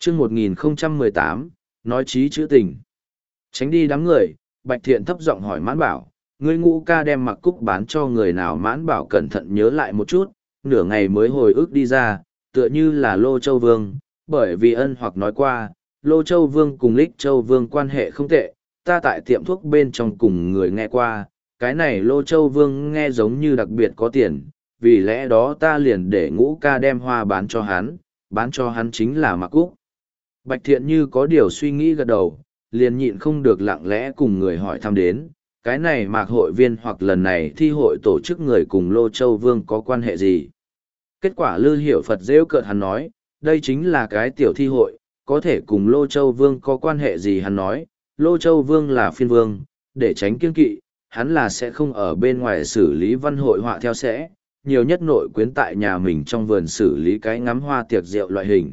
chương 1018, nói trí chữ tình. Tránh đi đám người, Bạch Thiện thấp giọng hỏi Mãn Bảo, ngươi Ngũ ca đem mặc cúc bán cho người nào? Mãn Bảo cẩn thận nhớ lại một chút, nửa ngày mới hồi ức đi ra, tựa như là Lô Châu Vương, bởi vì ân hoặc nói qua, Lô Châu Vương cùng Lích Châu Vương quan hệ không tệ, ta tại tiệm thuốc bên trong cùng người nghe qua, cái này Lô Châu Vương nghe giống như đặc biệt có tiền, vì lẽ đó ta liền để Ngũ ca đem hoa bán cho hắn chính là mặc cúc. Bạch Thiện như có điều suy nghĩ gật đầu, liền nhịn không được lặng lẽ cùng người hỏi thăm đến, cái này mạc hội viên hoặc lần này thi hội tổ chức người cùng Lô Châu Vương có quan hệ gì? Kết quả Lư Hiểu Phật rêu cợt hắn nói, đây chính là cái tiểu thi hội, có thể cùng Lô Châu Vương có quan hệ gì? Hắn nói, Lô Châu Vương là phiên vương, để tránh kiêng kỵ, hắn là sẽ không ở bên ngoài xử lý văn hội họa theo sẽ, nhiều nhất nội quyến tại nhà mình trong vườn xử lý cái ngắm hoa tiệc rượu loại hình.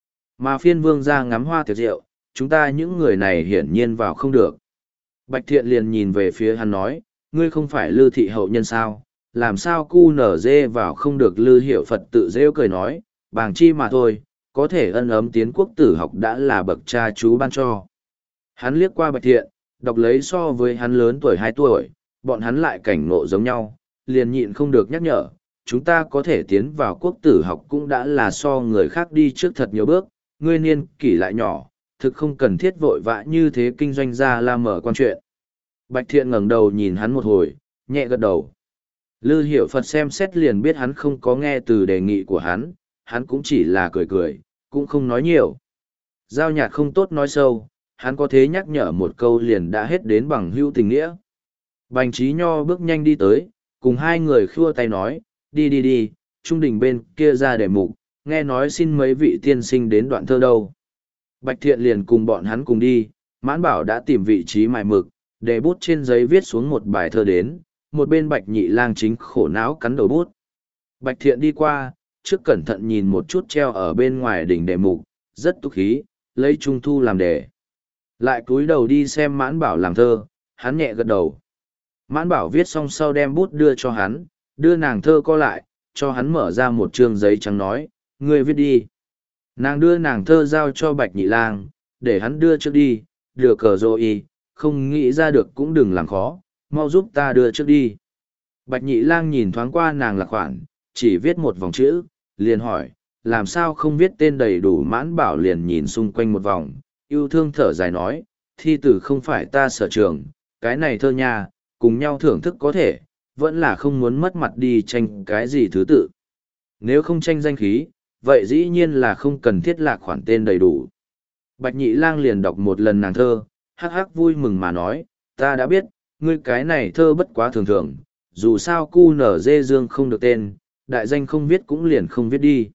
Mà phiên vương ra ngắm hoa tiệc rượu, chúng ta những người này hiển nhiên vào không được. Bạch Thiện liền nhìn về phía hắn nói, ngươi không phải Lư thị hậu nhân sao, làm sao cu nở dê vào không được? Lư Hiểu Phật tự rêu cười nói, bàng chi mà thôi, có thể ân ấm tiến quốc tử học đã là bậc cha chú ban cho. Hắn liếc qua Bạch Thiện, đọc lấy so với hắn lớn tuổi 2 tuổi, bọn hắn lại cảnh ngộ giống nhau, liền nhịn không được nhắc nhở, chúng ta có thể tiến vào quốc tử học cũng đã là so người khác đi trước thật nhiều bước, ngươi niên kỷ lại nhỏ, thực không cần thiết vội vã như thế kinh doanh ra la mở quan chuyện. Bạch Thiện ngẩng đầu nhìn hắn một hồi, nhẹ gật đầu. Lư Hiểu Phật xem xét liền biết hắn không có nghe từ đề nghị của hắn cũng chỉ là cười cười, cũng không nói nhiều. Giao nhạt không tốt nói sâu, hắn có thế nhắc nhở một câu liền đã hết đến bằng hữu tình nghĩa. Bành Trí Nho bước nhanh đi tới, cùng hai người khua tay nói, đi, trung đình bên kia ra đề mục, nghe nói xin mấy vị tiên sinh đến đoạn thơ đâu. Bạch Thiện liền cùng bọn hắn cùng đi, Mãn Bảo đã tìm vị trí mài mực, để bút trên giấy viết xuống một bài thơ đến, một bên Bạch Nhị Lang chính khổ não cắn đầu bút. Bạch Thiện đi qua, trước cẩn thận nhìn một chút treo ở bên ngoài đỉnh đề mục, rất túc khí, lấy Trung Thu làm đề. Lại cúi đầu đi xem Mãn Bảo làm thơ, hắn nhẹ gật đầu. Mãn Bảo viết xong sau đem bút đưa cho hắn, đưa nàng thơ co lại, cho hắn mở ra một chương giấy trắng nói, ngươi viết đi. Nàng đưa nàng thơ giao cho Bạch Nhị Lang, để hắn đưa trước đi, được cờ rồi, không nghĩ ra được cũng đừng làm khó, mau giúp ta đưa trước đi. Bạch Nhị Lang nhìn thoáng qua nàng là khoản, chỉ viết một vòng chữ, liền hỏi, làm sao không viết tên đầy đủ? Mãn Bảo liền nhìn xung quanh một vòng, yêu thương thở dài nói, thi tử không phải ta sở trường, cái này thơ nha, cùng nhau thưởng thức có thể, vẫn là không muốn mất mặt đi tranh cái gì thứ tự. Nếu không tranh danh khí, vậy dĩ nhiên là không cần thiết lạc khoản tên đầy đủ. Bạch Nhị Lang liền đọc một lần nàng thơ, hắc hắc vui mừng mà nói, ta đã biết, ngươi cái này thơ bất quá thường thường, dù sao cu nở dê dương không được tên, đại danh không viết cũng liền không viết đi.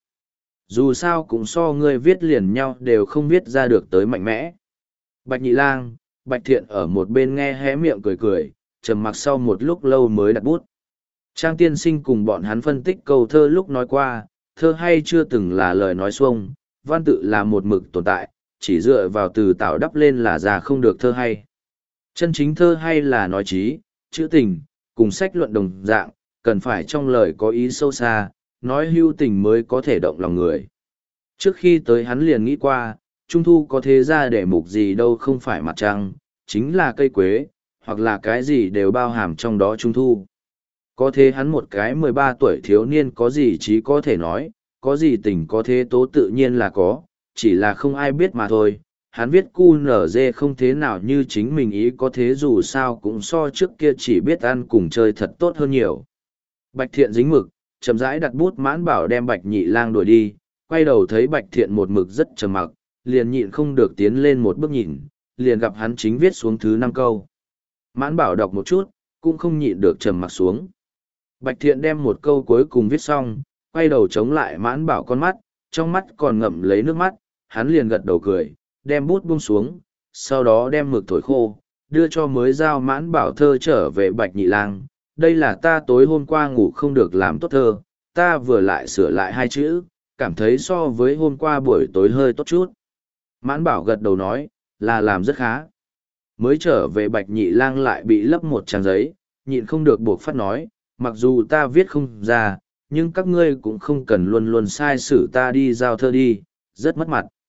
Dù sao cũng so ngươi viết liền nhau đều không viết ra được tới mạnh mẽ. Bạch Nhị Lang, Bạch Thiện ở một bên nghe hé miệng cười cười, trầm mặc sau một lúc lâu mới đặt bút. Trang tiên sinh cùng bọn hắn phân tích câu thơ lúc nói qua, thơ hay chưa từng là lời nói xuông, văn tự là một mực tồn tại, chỉ dựa vào từ tạo đắp lên là già không được thơ hay. Chân chính thơ hay là nói trí, chữ tình, cùng sách luận đồng dạng, cần phải trong lời có ý sâu xa, nói hưu tình mới có thể động lòng người. Trước khi tới hắn liền nghĩ qua, Trung Thu có thế ra để mục gì đâu không phải mặt trăng, chính là cây quế, hoặc là cái gì đều bao hàm trong đó Trung Thu. Có thế hắn một cái 13 tuổi thiếu niên có gì chí có thể nói, có gì tình có thế tố tự nhiên là có, chỉ là không ai biết mà thôi. Hắn viết cu nở dê không thế nào như chính mình ý có thế dù sao cũng so trước kia chỉ biết ăn cùng chơi thật tốt hơn nhiều. Bạch Thiện dính mực, chậm rãi đặt bút. Mãn Bảo đem Bạch Nhị Lang đuổi đi, quay đầu thấy Bạch Thiện một mực rất trầm mặc, liền nhịn không được tiến lên một bước nhìn, liền gặp hắn chính viết xuống thứ 5 câu. Mãn Bảo đọc một chút, cũng không nhịn được trầm mặc xuống. Bạch Thiện đem một câu cuối cùng viết xong, quay đầu chống lại Mãn Bảo con mắt, trong mắt còn ngậm lấy nước mắt, hắn liền gật đầu cười, đem bút buông xuống, sau đó đem mực thổi khô, đưa cho mới giao Mãn Bảo thơ trở về Bạch Nhị Lang. Đây là ta tối hôm qua ngủ không được làm tốt thơ, ta vừa lại sửa lại 2 chữ, cảm thấy so với hôm qua buổi tối hơi tốt chút. Mãn Bảo gật đầu nói, là làm rất khá. Mới trở về Bạch Nhị Lang lại bị lấp một trang giấy, nhịn không được buộc phát nói, mặc dù ta viết không ra, nhưng các ngươi cũng không cần luôn luôn sai sử ta đi giao thơ đi, rất mất mặt.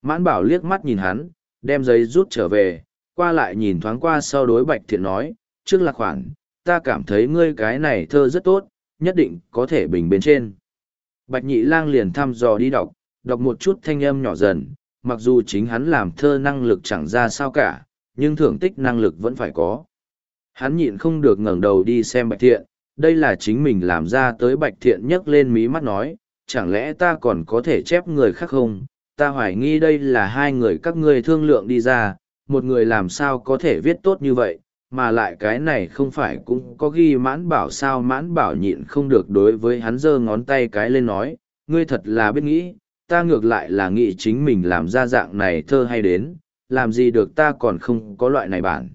Mãn Bảo liếc mắt nhìn hắn, đem giấy rút trở về, qua lại nhìn thoáng qua sau đối Bạch Thiện nói, trước là khoản, ta cảm thấy ngươi cái này thơ rất tốt, nhất định có thể bình bên trên. Bạch Nhị Lang liền thăm dò đi đọc một chút thanh âm nhỏ dần, mặc dù chính hắn làm thơ năng lực chẳng ra sao cả, nhưng thưởng tích năng lực vẫn phải có. Hắn nhịn không được ngẩng đầu đi xem Bạch Thiện, đây là chính mình làm ra tới. Bạch Thiện nhấc lên mí mắt nói, chẳng lẽ ta còn có thể chép người khác không? Ta hoài nghi đây là hai người các ngươi thương lượng đi ra, một người làm sao có thể viết tốt như vậy, mà lại cái này không phải cũng có ghi Mãn Bảo sao? Mãn Bảo nhịn không được đối với hắn giơ ngón tay cái lên nói, ngươi thật là biết nghĩ, ta ngược lại là nghĩ chính mình làm ra dạng này thơ hay đến, làm gì được, ta còn không có loại này bản.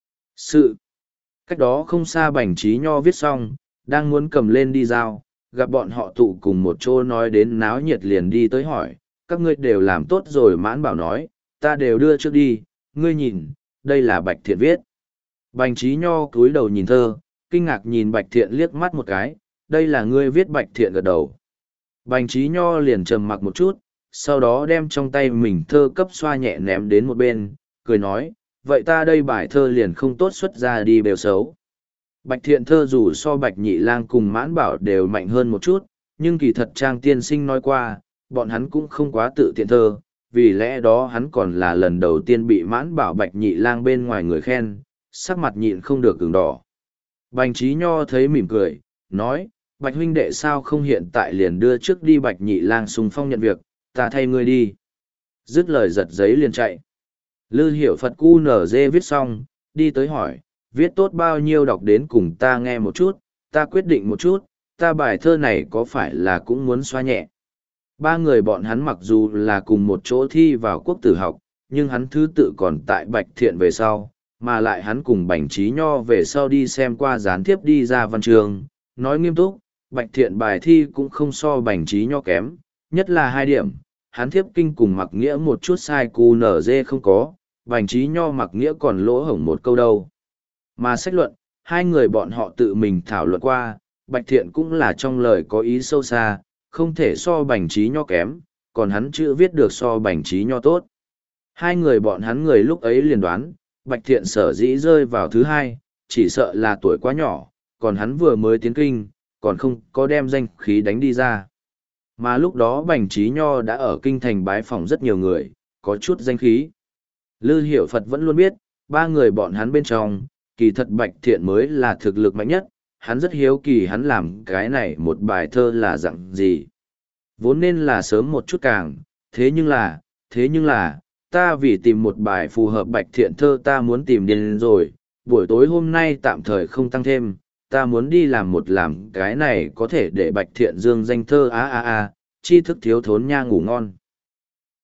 Sự cách đó không xa Bành Trí Nho viết xong, đang muốn cầm lên đi giao, gặp bọn họ tụ cùng một chỗ nói đến náo nhiệt liền đi tới hỏi, các ngươi đều làm tốt rồi? Mãn Bảo nói, ta đều đưa trước đi, ngươi nhìn, đây là Bạch Thiện viết. Bành Trí Nho cúi đầu nhìn thơ, kinh ngạc nhìn Bạch Thiện liếc mắt một cái, đây là ngươi viết? Bạch Thiện gật đầu. Bành Trí Nho liền trầm mặc một chút, sau đó đem trong tay mình thơ cấp xoa nhẹ ném đến một bên, cười nói, vậy ta đây bài thơ liền không tốt xuất ra đi bèo xấu. Bạch Thiện thơ dù so Bạch Nhị Lang cùng Mãn Bảo đều mạnh hơn một chút, nhưng kỳ thật Trang tiên sinh nói qua, bọn hắn cũng không quá tự tiện thơ, vì lẽ đó hắn còn là lần đầu tiên bị Mãn Bảo Bạch Nhị Lang bên ngoài người khen, sắc mặt nhịn không được ửng đỏ. Bành Trí Nho thấy mỉm cười, nói, Bạch huynh đệ sao không hiện tại liền đưa trước đi? Bạch Nhị Lang xung phong nhận việc, ta thay ngươi đi. Dứt lời giật giấy liền chạy. Lư Hiểu Phật QNZ viết xong, đi tới hỏi, viết tốt bao nhiêu, đọc đến cùng ta nghe một chút, ta quyết định một chút, ta bài thơ này có phải là cũng muốn xoa nhẹ. Ba người bọn hắn mặc dù là cùng một chỗ thi vào quốc tử học, nhưng hắn thứ tự còn tại Bạch Thiện về sau, mà lại hắn cùng Bành Trí Nho về sau đi xem qua gián tiếp đi ra văn trường, nói nghiêm túc, Bạch Thiện bài thi cũng không so Bành Trí Nho kém, nhất là hai điểm, hắn thiếp kinh cùng mặc nghĩa một chút sai QNZ không có, Bành Trí Nho mặc nghĩa còn lỗ hổng một câu đâu. Mà sách luận, hai người bọn họ tự mình thảo luận qua, Bạch Thiện cũng là trong lời có ý sâu xa, không thể so Bành Trí Nho kém, còn hắn chữ viết được so Bành Trí Nho tốt. Hai người bọn hắn người lúc ấy liền đoán, Bạch Thiện sở dĩ rơi vào thứ hai, chỉ sợ là tuổi quá nhỏ, còn hắn vừa mới tiến kinh, còn không có đem danh khí đánh đi ra. Mà lúc đó Bành Trí Nho đã ở kinh thành bái phỏng rất nhiều người, có chút danh khí. Lư Hiểu Phật vẫn luôn biết, ba người bọn hắn bên trong, kỳ thật Bạch Thiện mới là thực lực mạnh nhất, hắn rất hiếu kỳ hắn làm cái này một bài thơ là dạng gì. Vốn nên là sớm một chút càng, thế nhưng là, ta vì tìm một bài phù hợp Bạch Thiện thơ ta muốn tìm điên rồi, buổi tối hôm nay tạm thời không tăng thêm, ta muốn đi làm cái này có thể để Bạch Thiện dương danh thơ tri thức thiếu thốn nha ngủ ngon.